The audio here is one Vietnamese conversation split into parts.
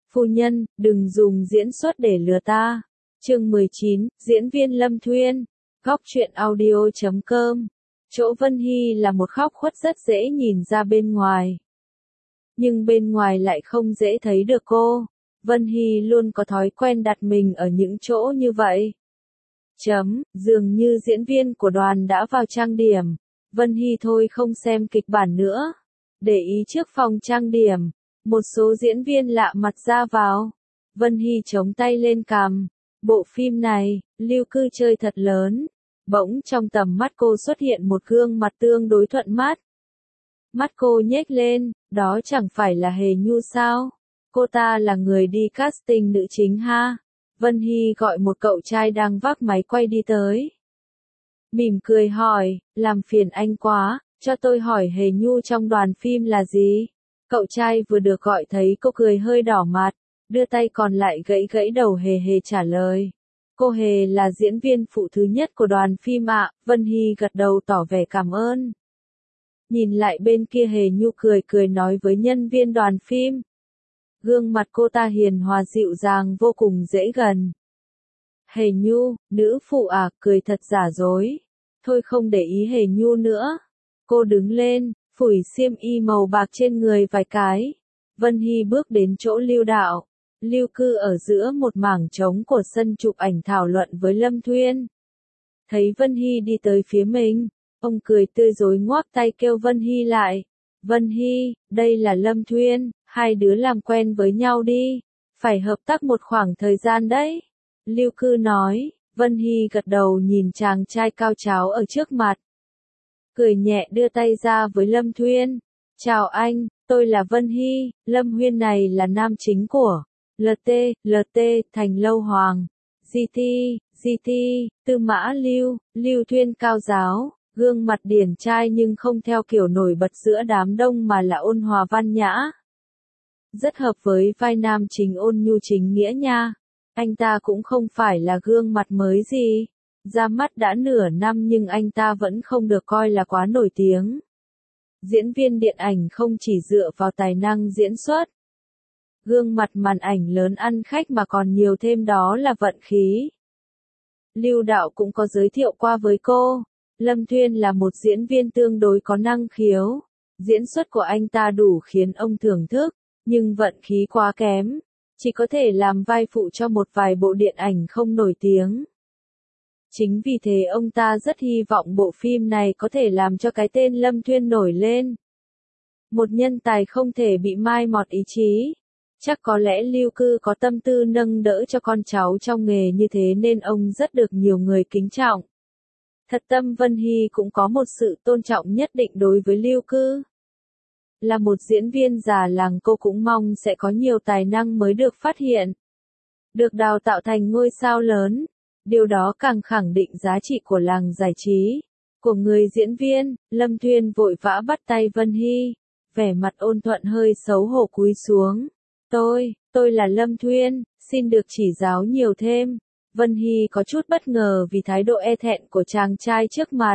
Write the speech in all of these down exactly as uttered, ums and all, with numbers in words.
Phu nhân, đừng dùng diễn xuất để lừa ta. Chương mười chín, diễn viên Lâm Thuyên. Góc truyện audio chấm com. Chỗ Vân Hy là một góc khuất rất dễ nhìn ra bên ngoài. Nhưng bên ngoài lại không dễ thấy được cô. Vân Hy luôn có thói quen đặt mình ở những chỗ như vậy. Chấm, dường như diễn viên của đoàn đã vào trang điểm. Vân Hy thôi không xem kịch bản nữa. Để ý trước phòng trang điểm. Một số diễn viên lạ mặt ra vào. Vân Hy chống tay lên cằm. Bộ phim này, Lưu Cư chơi thật lớn. Bỗng trong tầm mắt cô xuất hiện một gương mặt tương đối thuận mắt. Mắt cô nhếch lên, đó chẳng phải là Hề Nhu sao? Cô ta là người đi casting nữ chính ha? Vân Hy gọi một cậu trai đang vác máy quay đi tới. Mỉm cười hỏi, làm phiền anh quá, cho tôi hỏi Hề Nhu trong đoàn phim là gì? Cậu trai vừa được gọi thấy cô cười hơi đỏ mặt, đưa tay còn lại gãy gãy đầu Hề Hề trả lời. Cô Hề là diễn viên phụ thứ nhất của đoàn phim ạ. Vân Hy gật đầu tỏ vẻ cảm ơn. Nhìn lại bên kia Hề Nhu cười cười nói với nhân viên đoàn phim. Gương mặt cô ta hiền hòa dịu dàng vô cùng dễ gần. Hề Nhu, nữ phụ à, cười thật giả dối. Thôi không để ý Hề Nhu nữa. Cô đứng lên, phủi xiêm y màu bạc trên người vài cái. Vân Hy bước đến chỗ Lưu Đạo. Lưu Cư ở giữa một mảng trống của sân chụp ảnh thảo luận với Lâm Thuyên. Thấy Vân Hy đi tới phía mình, ông cười tươi rói ngoác tay kêu Vân Hy lại. Vân Hy, đây là Lâm Thuyên, hai đứa làm quen với nhau đi, phải hợp tác một khoảng thời gian đấy. Lưu Cư nói, Vân Hy gật đầu nhìn chàng trai cao cháo ở trước mặt. Cười nhẹ đưa tay ra với Lâm Thuyên. Chào anh, tôi là Vân Hy, Lâm Huyên này là nam chính của lờ tê, lờ tê, Thành Lâu Hoàng, giê tê, giê tê, Tư Mã Lưu, Lưu Thuyên cao giáo, gương mặt điển trai nhưng không theo kiểu nổi bật giữa đám đông mà là ôn hòa văn nhã. Rất hợp với vai nam chính ôn nhu chính nghĩa nha. Anh ta cũng không phải là gương mặt mới gì. Ra mắt đã nửa năm nhưng anh ta vẫn không được coi là quá nổi tiếng. Diễn viên điện ảnh không chỉ dựa vào tài năng diễn xuất. Gương mặt màn ảnh lớn ăn khách mà còn nhiều thêm đó là vận khí. Lưu Đạo cũng có giới thiệu qua với cô. Lâm Thuyên là một diễn viên tương đối có năng khiếu. Diễn xuất của anh ta đủ khiến ông thưởng thức, nhưng vận khí quá kém. Chỉ có thể làm vai phụ cho một vài bộ điện ảnh không nổi tiếng. Chính vì thế ông ta rất hy vọng bộ phim này có thể làm cho cái tên Lâm Thuyên nổi lên. Một nhân tài không thể bị mai mọt ý chí. Chắc có lẽ Lưu Cư có tâm tư nâng đỡ cho con cháu trong nghề như thế nên ông rất được nhiều người kính trọng. Thật tâm Vân Hy cũng có một sự tôn trọng nhất định đối với Lưu Cư. Là một diễn viên già làng cô cũng mong sẽ có nhiều tài năng mới được phát hiện. Được đào tạo thành ngôi sao lớn. Điều đó càng khẳng định giá trị của làng giải trí. Của người diễn viên, Lâm Thuyên vội vã bắt tay Vân Hy. Vẻ mặt ôn thuận hơi xấu hổ cúi xuống. Tôi, tôi là Lâm Thuyên, xin được chỉ giáo nhiều thêm. Vân Hy có chút bất ngờ vì thái độ e thẹn của chàng trai trước mặt.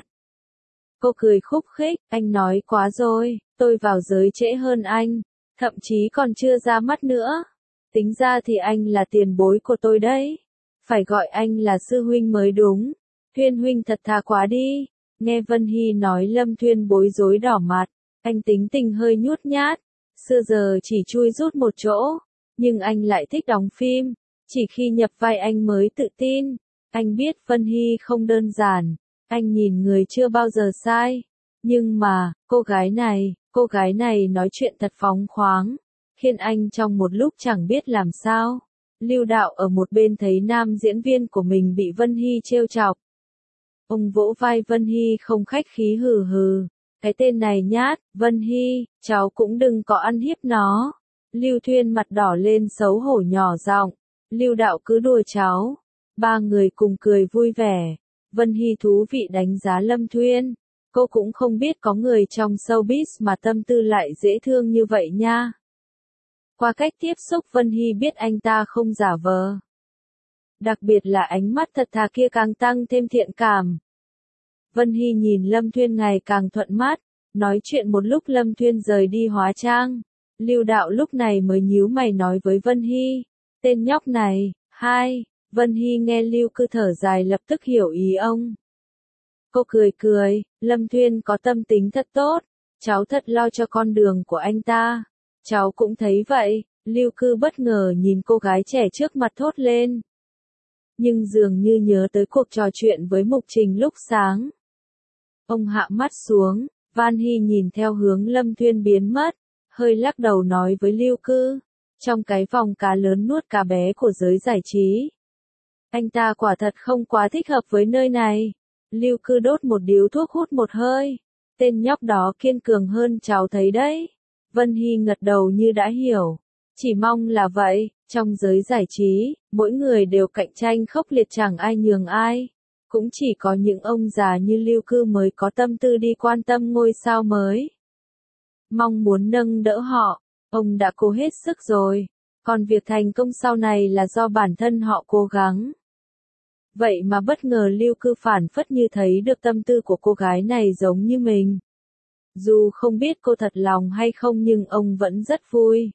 Cô cười khúc khích, anh nói quá rồi, tôi vào giới trễ hơn anh, thậm chí còn chưa ra mắt nữa. Tính ra thì anh là tiền bối của tôi đấy. Phải gọi anh là sư huynh mới đúng. Thuyên huynh thật thà quá đi. Nghe Vân Hy nói Lâm Thuyên bối rối đỏ mặt. Anh tính tình hơi nhút nhát. Xưa giờ chỉ chui rút một chỗ. Nhưng anh lại thích đóng phim. Chỉ khi nhập vai anh mới tự tin. Anh biết Vân Hy không đơn giản. Anh nhìn người chưa bao giờ sai. Nhưng mà, cô gái này, cô gái này nói chuyện thật phóng khoáng. Khiến anh trong một lúc chẳng biết làm sao. Lưu Đạo ở một bên thấy nam diễn viên của mình bị Vân Hy trêu chọc. Ông vỗ vai Vân Hy không khách khí hừ hừ. Cái tên này nhát, Vân Hy, cháu cũng đừng có ăn hiếp nó. Lưu Thuyên mặt đỏ lên xấu hổ nhỏ giọng. Lưu Đạo cứ đùa cháu. Ba người cùng cười vui vẻ. Vân Hy thú vị đánh giá Lâm Thuyên. Cô cũng không biết có người trong showbiz mà tâm tư lại dễ thương như vậy nha. Qua cách tiếp xúc Vân Hy biết anh ta không giả vờ. Đặc biệt là ánh mắt thật thà kia càng tăng thêm thiện cảm. Vân Hy nhìn Lâm Thuyên ngày càng thuận mắt, nói chuyện một lúc Lâm Thuyên rời đi hóa trang. Lưu Đạo lúc này mới nhíu mày nói với Vân Hy, tên nhóc này, hai, Vân Hy nghe Lưu Cư thở dài lập tức hiểu ý ông. Cô cười cười, Lâm Thuyên có tâm tính thật tốt, cháu thật lo cho con đường của anh ta. Cháu cũng thấy vậy, Lưu Cư bất ngờ nhìn cô gái trẻ trước mặt thốt lên. Nhưng dường như nhớ tới cuộc trò chuyện với Mục Trình lúc sáng. Ông hạ mắt xuống, Van Hy nhìn theo hướng Lâm Thuyên biến mất, hơi lắc đầu nói với Lưu Cư, trong cái vòng cá lớn nuốt cá bé của giới giải trí. Anh ta quả thật không quá thích hợp với nơi này. Lưu Cư đốt một điếu thuốc hút một hơi. Tên nhóc đó kiên cường hơn cháu thấy đấy. Vân Hy ngật đầu như đã hiểu. Chỉ mong là vậy, trong giới giải trí, mỗi người đều cạnh tranh khốc liệt chẳng ai nhường ai. Cũng chỉ có những ông già như Lưu Cư mới có tâm tư đi quan tâm ngôi sao mới. Mong muốn nâng đỡ họ, ông đã cố hết sức rồi. Còn việc thành công sau này là do bản thân họ cố gắng. Vậy mà bất ngờ Lưu Cư phản phất như thấy được tâm tư của cô gái này giống như mình. Dù không biết cô thật lòng hay không nhưng ông vẫn rất vui.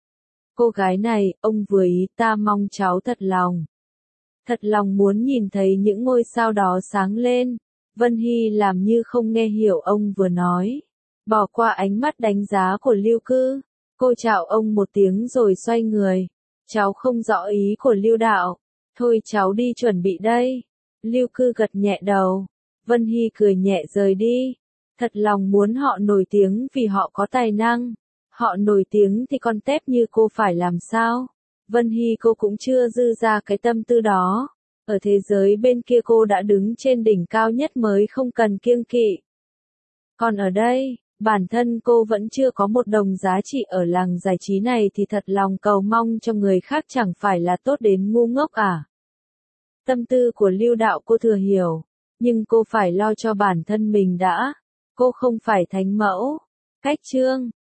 Cô gái này, ông vừa ý ta mong cháu thật lòng. Thật lòng muốn nhìn thấy những ngôi sao đó sáng lên. Vân Hy làm như không nghe hiểu ông vừa nói. Bỏ qua ánh mắt đánh giá của Lưu Cư. Cô chào ông một tiếng rồi xoay người. Cháu không rõ ý của Lưu Đạo. Thôi cháu đi chuẩn bị đây. Lưu Cư gật nhẹ đầu. Vân Hy cười nhẹ rời đi. Thật lòng muốn họ nổi tiếng vì họ có tài năng. Họ nổi tiếng thì con tép như cô phải làm sao? Vân Hy cô cũng chưa dư ra cái tâm tư đó. Ở thế giới bên kia cô đã đứng trên đỉnh cao nhất mới không cần kiêng kỵ. Còn ở đây, bản thân cô vẫn chưa có một đồng giá trị ở làng giải trí này thì thật lòng cầu mong cho người khác chẳng phải là tốt đến ngu ngốc à? Tâm tư của Lưu Đạo cô thừa hiểu, nhưng cô phải lo cho bản thân mình đã. Cô không phải thánh mẫu. Cách chương